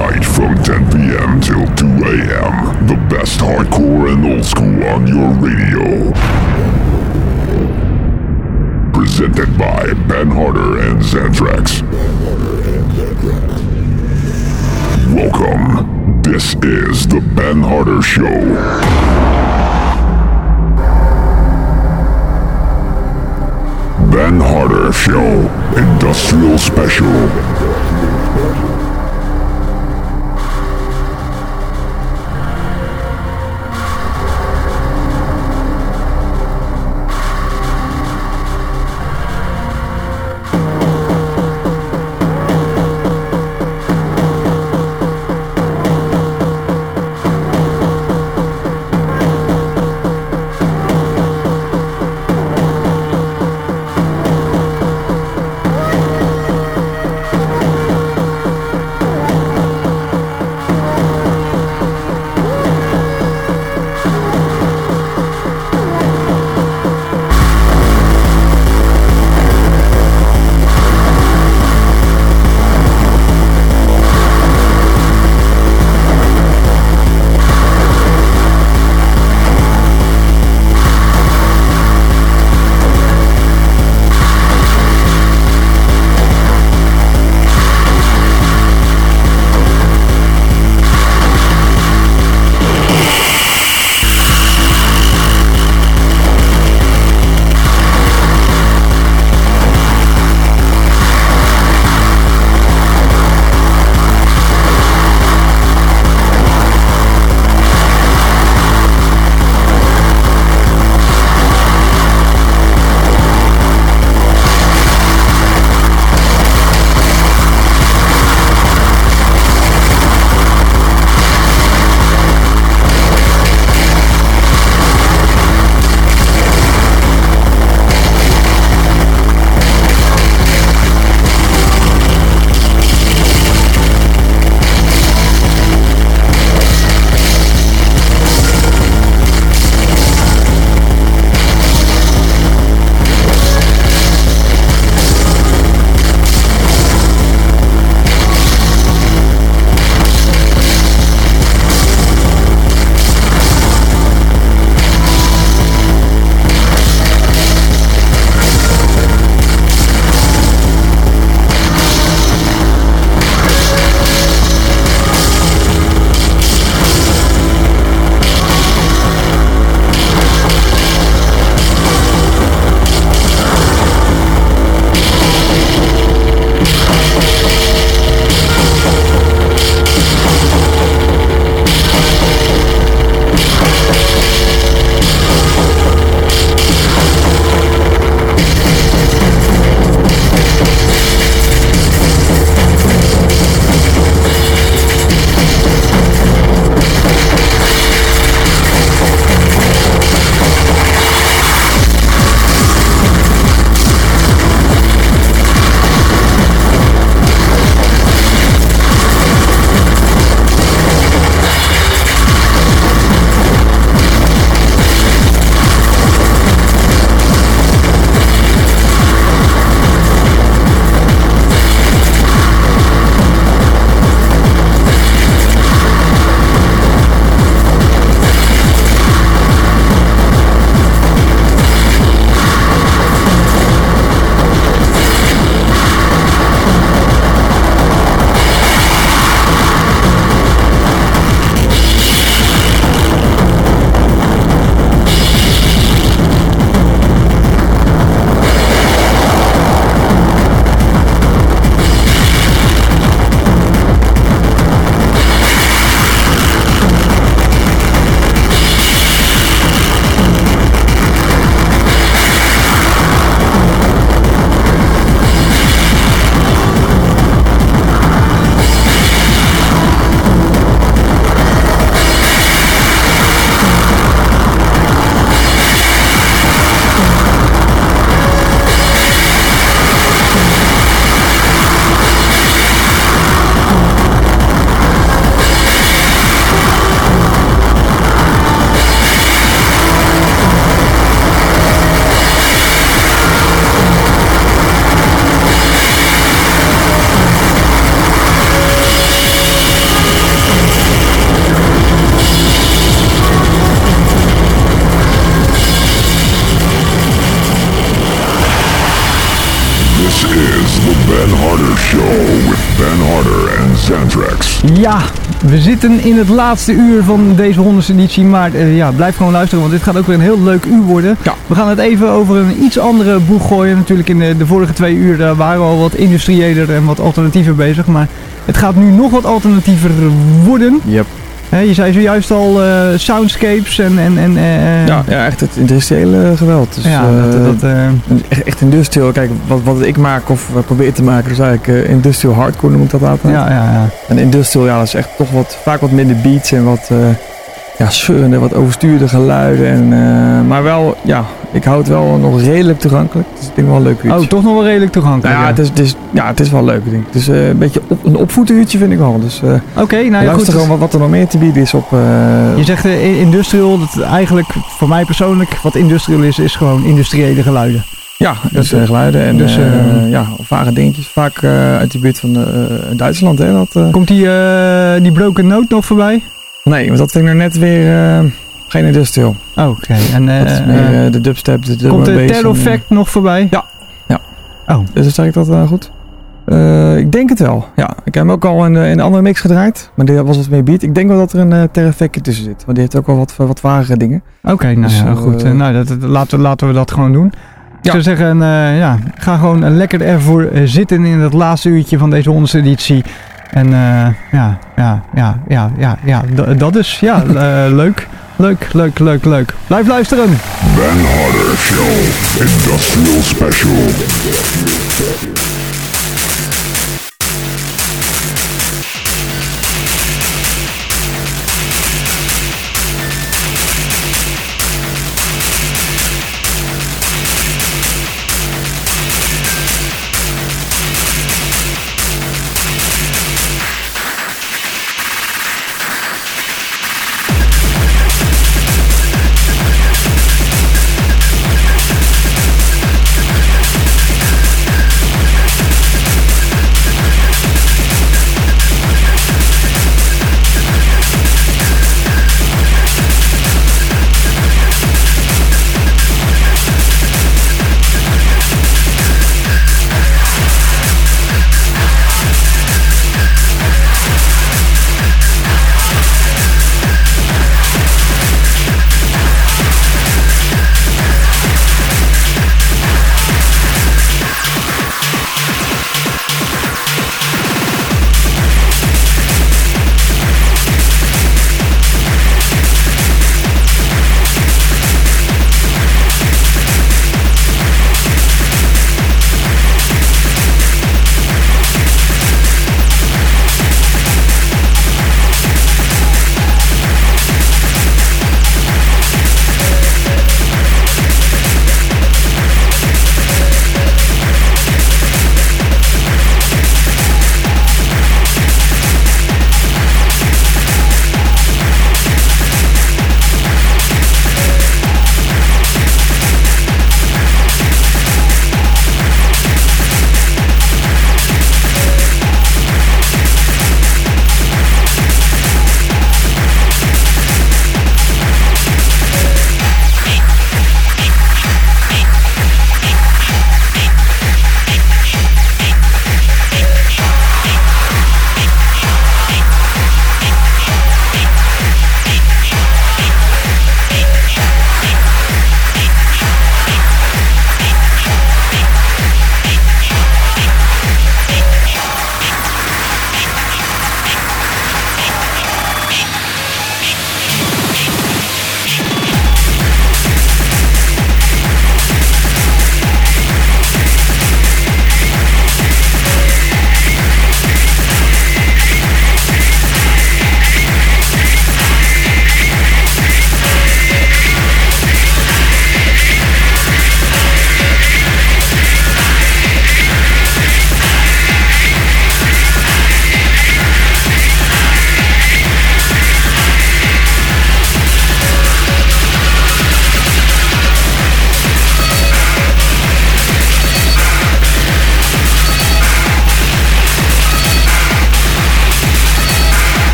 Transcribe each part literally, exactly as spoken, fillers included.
night from ten p.m. till two a.m. The best hardcore and old school on your radio. Presented by Ben Harder and Xantrax. Welcome. This is the Ben Harder Show. Ben Harder Show Industrial Special. This is the Ben Harder Show with Ben Harder en Xantrax. Ja, we zitten in het laatste uur van deze honderdste editie, maar uh, ja, blijf gewoon luisteren, want dit gaat ook weer een heel leuk uur worden. Ja. We gaan het even over een iets andere boeg gooien. Natuurlijk in de, de vorige twee uur uh, waren we al wat industriëler en wat alternatiever bezig, maar het gaat nu nog wat alternatiever worden. Yep. He, je zei zojuist al uh, soundscapes en... en, en uh, ja, ja, echt het industriële geweld. Dus, ja, uh, dat, dat, uh, echt, echt industrial. Kijk, wat, wat ik maak of probeer te maken, is eigenlijk uh, industrial hardcore noem ik dat altijd. Ja, ja, ja. En industrial, ja, dat is echt toch wat, vaak wat minder beats en wat... Uh, ja, surrende, wat overstuurde geluiden. En, uh, maar wel, ja, ik hou het wel nog redelijk toegankelijk. Dus ik denk wel een leuk uurtje. Oh, toch nog wel redelijk toegankelijk. Nou ja, ja. Het, is, het, is, ja het is wel leuk, denk ik. Het is uh, een beetje op, een opvoederuurtje vind ik wel. Dus uh, Oké, okay, nou ja, luister goed. gewoon wat, wat er nog meer te bieden is op... Uh, je zegt uh, industrial, dat eigenlijk voor mij persoonlijk, wat industrial is, is gewoon industriële geluiden. Ja, dus uh, geluiden en dus, uh, uh, ja, vage dingetjes. Vaak uh, uit de buurt van uh, Duitsland. Hè, dat, uh... Komt die, uh, die Broken Note nog voorbij? Nee, want dat vind ik nou net weer uh, geen industrial. Oh, oké. Okay. En uh, dat is meer uh, de dubstep, de komt de bass. Terror Fact uh, nog voorbij? Ja. ja. Oh. Dus zeg ik dat uh, goed? Uh, ik denk het wel, ja. Ik heb hem ook al in, uh, in een andere mix gedraaid. Maar die was wat meer beat. Ik denk wel dat er een uh, Terror Fact tussen zit. Want die heeft ook wel wat, wat vagere dingen. Oké, okay, nou dus, ja, goed. Uh, nou, dat, dat, laten, laten we dat gewoon doen. Ik ja. zou zeggen, uh, ja, ga gewoon lekker ervoor uh, zitten in het laatste uurtje van deze honderdste editie. En uh, ja, ja, ja, ja, ja, ja, d- dat is, ja, uh, leuk. Leuk, leuk, leuk, leuk. Blijf luisteren. Ben Harder Show, Industrial Special.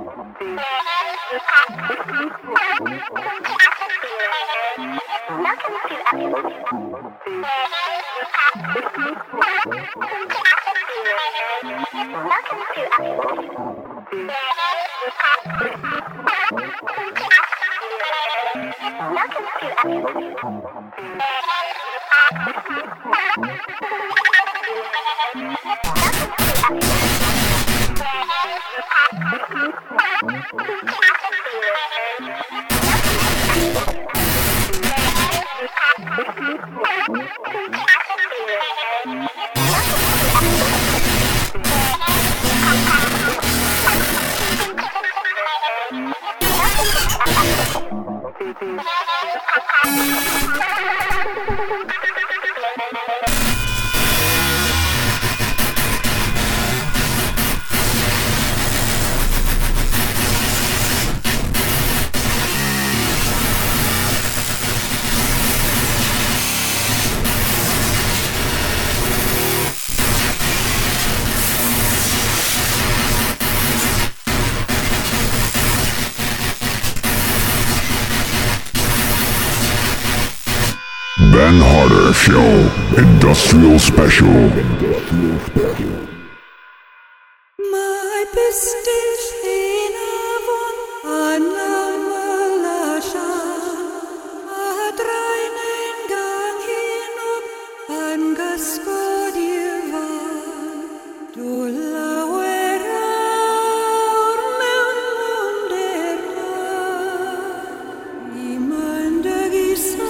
Ben Harder Show Industrial Special. My bist is een avond aan Lamashan, at reinen gang hinab an Gaspodivan, du lawer aur mewn munder i mandagisan.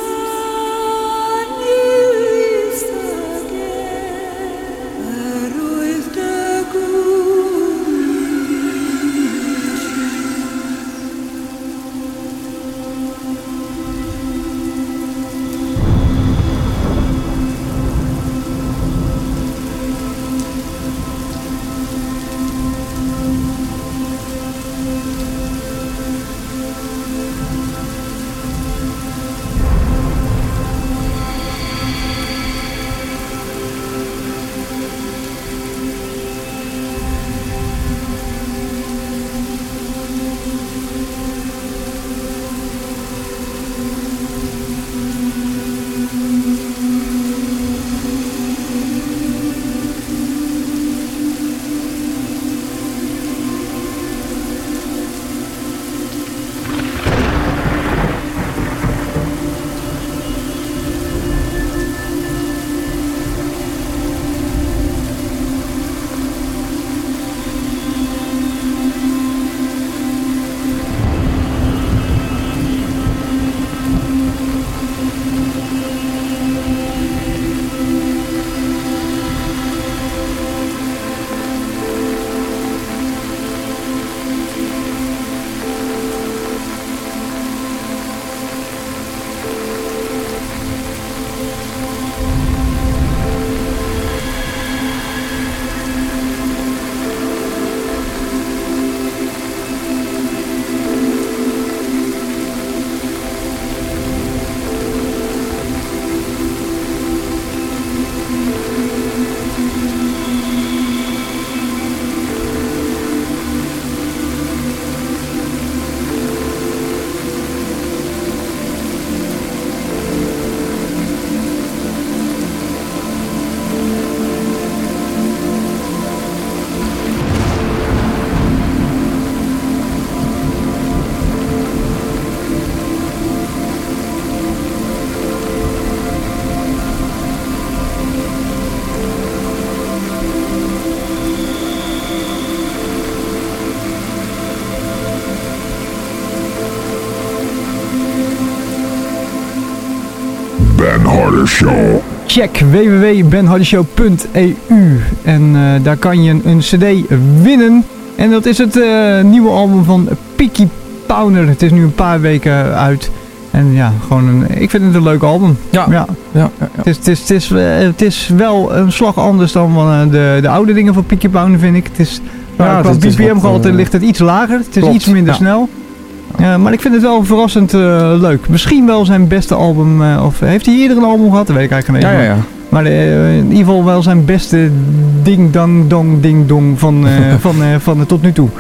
Ben Harder Show. Check w w w punt ben harder show punt e u en uh, daar kan je een, een cd winnen. En dat is het uh, nieuwe album van Peaky Powner. Het is nu een paar weken uit. En ja, gewoon een, ik vind het een leuk album. Ja. ja. ja, ja, ja. Het, is, het, is, het, is, uh, het is wel een slag anders dan uh, de, de oude dingen van Peaky Powner, vind ik. Het is, ja, qua B P M-gehalte uh, ligt het iets lager. Het is klopt, iets minder ja. snel. Uh, maar ik vind het wel verrassend uh, leuk. Misschien wel zijn beste album. Uh, of heeft hij eerder een album gehad? Dat weet ik eigenlijk niet. Ja, ja, ja. Maar uh, in ieder geval wel zijn beste ding dang dong ding dong van, uh, van, uh, van uh, tot nu toe. Ja.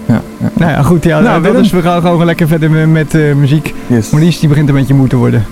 Ja, ja. Nou ja, goed. Ja, Nou, dat Willem. is, we gaan gewoon lekker verder met, met uh, muziek. Yes. Maurice die begint een beetje moe te worden.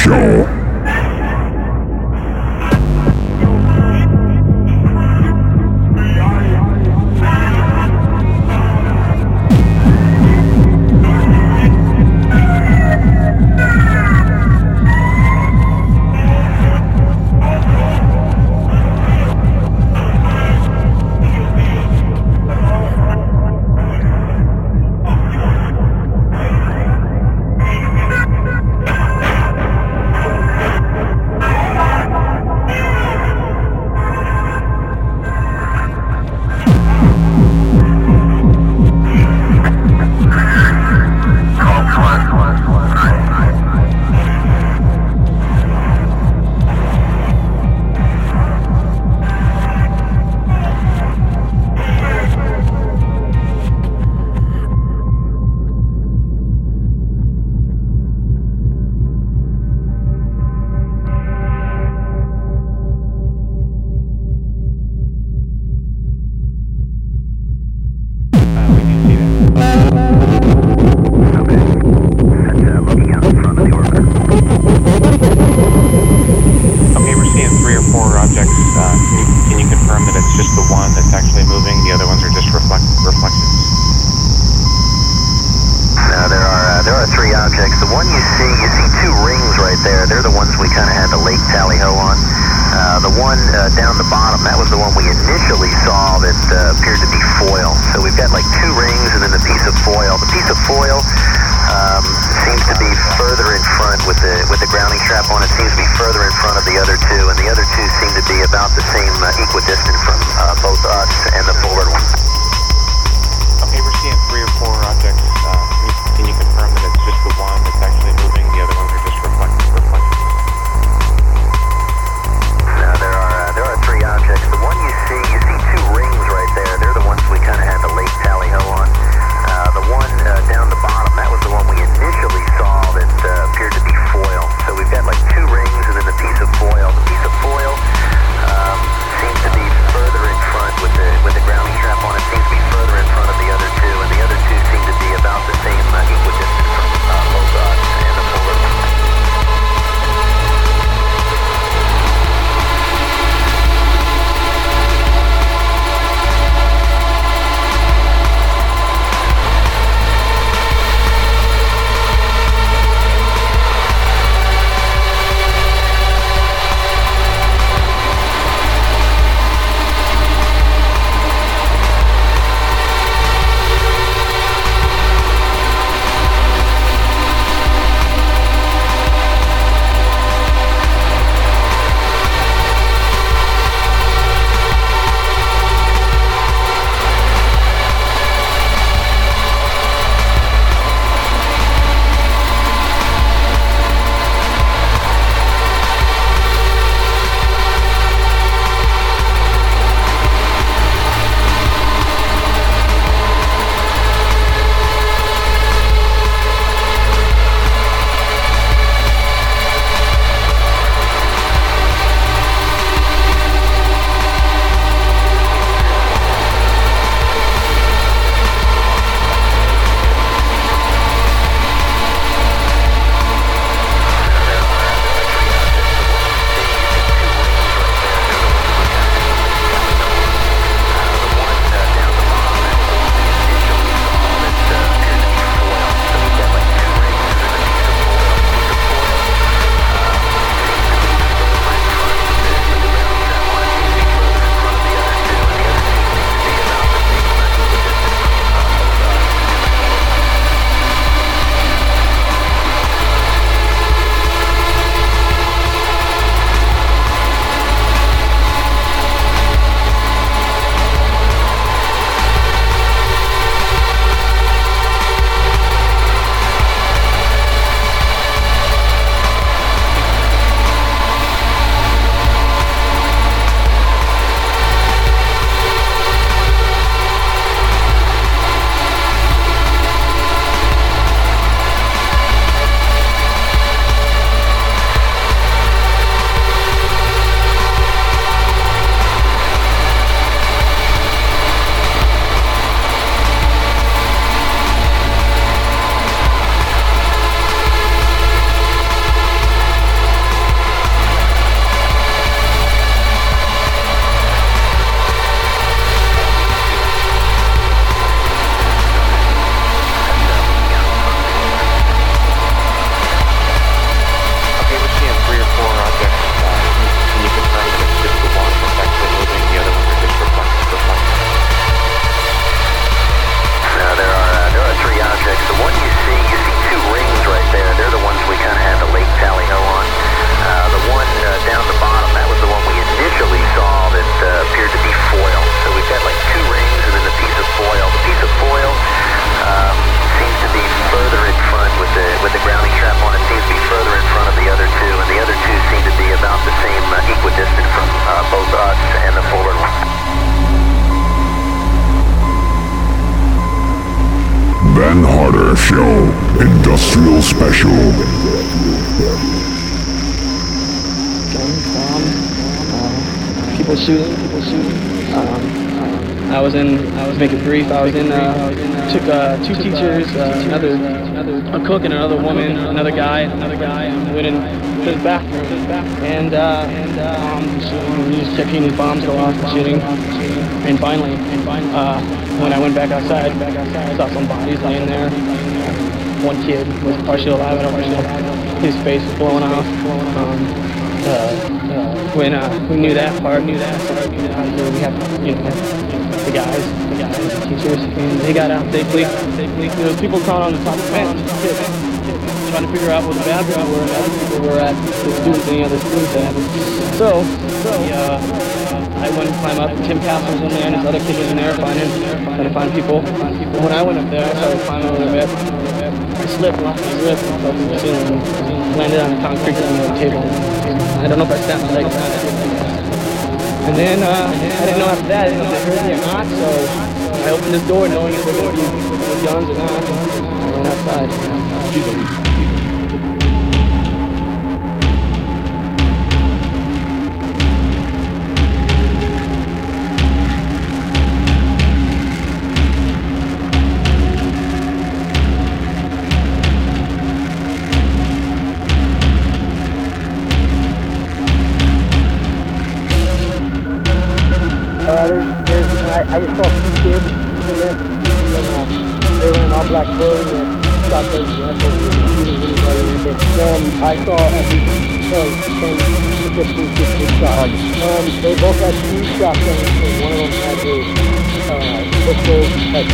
Show. With the Dan Harder Show Industrial Special. Um, uh, people shooting, people shooting. Um, uh, I was in, I was making brief. I was in, uh, took uh, two teachers, uh, another, a cook and another woman, another guy, another guy. And went in to the bathroom, and uh, and um, we just kept hearing these bombs go off, and shooting. And finally, and finally, uh, when I went back outside, back outside, I saw some bodies laying there. One kid was partially alive, and partially alive. His face was blowing off. Um, uh, uh, when uh, we knew that part, knew that part, knew that part, so we had, you know, the guys, the guys, the teachers, and they got out safely. Safely. There was people crawling on the top of the fence, kids, trying to figure out where the bathrooms were, and other people were at, the students, any other students at. So, so we, uh, I went and climbed up, and Tim Castle was in there, and this other kid was in there, finding, trying to find people. And when I went up there, I started climbing over the bed. I slipped, lost my grip, and fell through the ceiling, and landed on the concrete on the table. I don't know if I snapped my leg or not. And then uh, I didn't know after that, I didn't know if they heard me or not, so I opened this door knowing if they were going to be with guns or not. I went outside. Uh, there's, there's, I, I just saw two kids in there, and uh, they were in all black clothes and shot those rifles and shooting anybody. Um, I saw at least uh, ten to fifteen kids get shot. Um, they both had two shotguns, and one of them had a uh, pistol type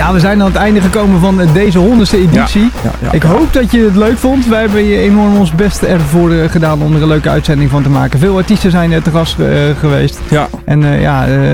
Ja, we zijn aan het einde gekomen van deze honderdste editie. Ja, ja, ja, ik ja. hoop dat je het leuk vond. Wij hebben hier enorm ons best ervoor uh, gedaan om er een leuke uitzending van te maken. Veel artiesten zijn er te gast uh, geweest. Ja. En uh, ja, uh,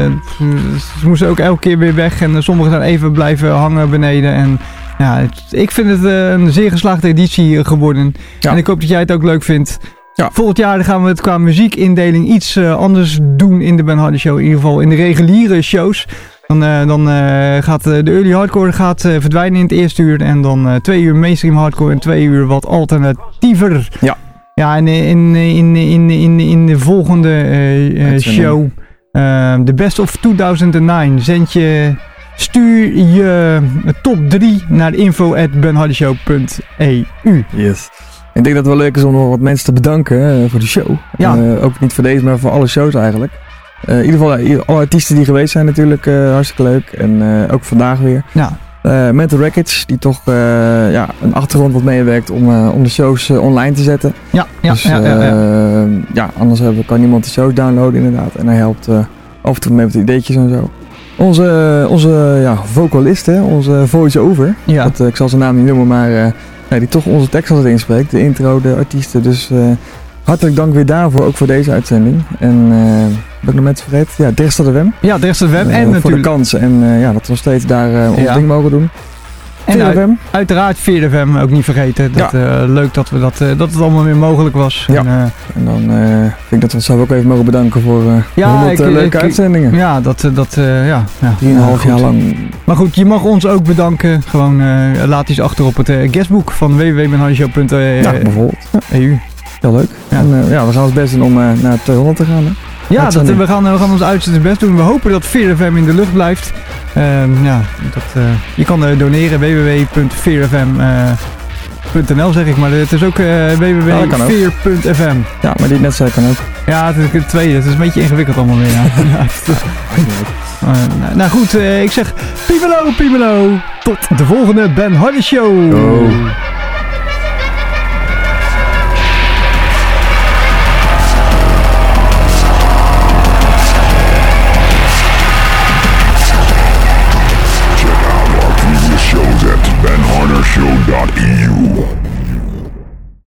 ze moesten ook elke keer weer weg. En uh, sommigen zijn even blijven hangen beneden. En ja, het, ik vind het uh, een zeer geslaagde editie geworden. Ja. En ik hoop dat jij het ook leuk vindt. Ja. Volgend jaar gaan we het qua muziekindeling iets uh, anders doen in de Ben Hardy Show. In ieder geval in de reguliere shows. Dan, uh, dan uh, gaat uh, de early hardcore gaat, uh, verdwijnen in het eerste uur. En dan uh, twee uur mainstream hardcore en twee uur wat alternatiever. Ja. Ja, en in, in, in, in, in de volgende uh, uh, show, uh, The Best of tweeduizend negen, zend je, stuur je top drie naar info at benhardyshow punt e u. Yes. Ik denk dat het wel leuk is om nog wat mensen te bedanken uh, voor de show. Ja. Uh, ook niet voor deze, maar voor alle shows eigenlijk. Uh, in ieder geval, uh, alle artiesten die geweest zijn natuurlijk uh, hartstikke leuk. En uh, ook vandaag weer. Ja. Uh, met de Records, die toch uh, ja, een achtergrond wat meewerkt om, uh, om de shows uh, online te zetten. Ja, ja, dus, ja, ja, ja. Uh, ja, anders hebben, kan niemand de shows downloaden inderdaad. En hij helpt uh, af en toe mee met ideetjes en zo. Onze, onze ja, vocalist, hè, onze voice-over. Ja. Dat, uh, ik zal zijn naam niet noemen, maar uh, ja, die toch onze tekst altijd inspreekt. De intro, de artiesten. Dus uh, hartelijk dank weer daarvoor, ook voor deze uitzending. En uh, ben ik nog mensen vergeten? Ja, Dresstad F M. Ja, Dresstad F M. Uh, En voor natuurlijk. de kans en uh, ja, dat we nog steeds daar uh, ons Ja. ding mogen doen. En uit, F M. uiteraard Veer F M ook niet vergeten. Dat, Ja. uh, leuk dat, we dat, uh, dat het allemaal weer mogelijk was. Ja. En, uh, En dan uh, vind ik dat we onszelf ook even mogen bedanken voor uh, Ja, honderd uh, ik- leuke ik- uitzendingen. ja, dat, uh, dat uh, ja. ja. Drieënhalf Ja, jaar goed. lang. Maar goed, je mag ons ook bedanken. Gewoon uh, laat iets achter op het uh, guestboek van w w w punt benhardyshow punt e Ja, bijvoorbeeld. u. Heel leuk. Ja. En uh, ja, we gaan ons best doen om uh, naar tweehonderd te gaan. Hè? Ja, dat, Uitzending. we, gaan, we gaan ons uiterste best doen. We hopen dat Veer F M in de lucht blijft. Uh, ja, dat, uh, je kan uh, doneren w w w punt veer f m punt n l zeg ik, maar het is ook uh, w w w Ja, dat punt kan ook. veer punt f m. Ja, maar die ik net zei kan ook. Ja, het is het tweede. Het is een beetje ingewikkeld allemaal weer. Ja. Ja, het is- uh, nou, nou goed, uh, ik zeg Pimelo, Pimelo. Tot de volgende Ben Hardy Show. Oh.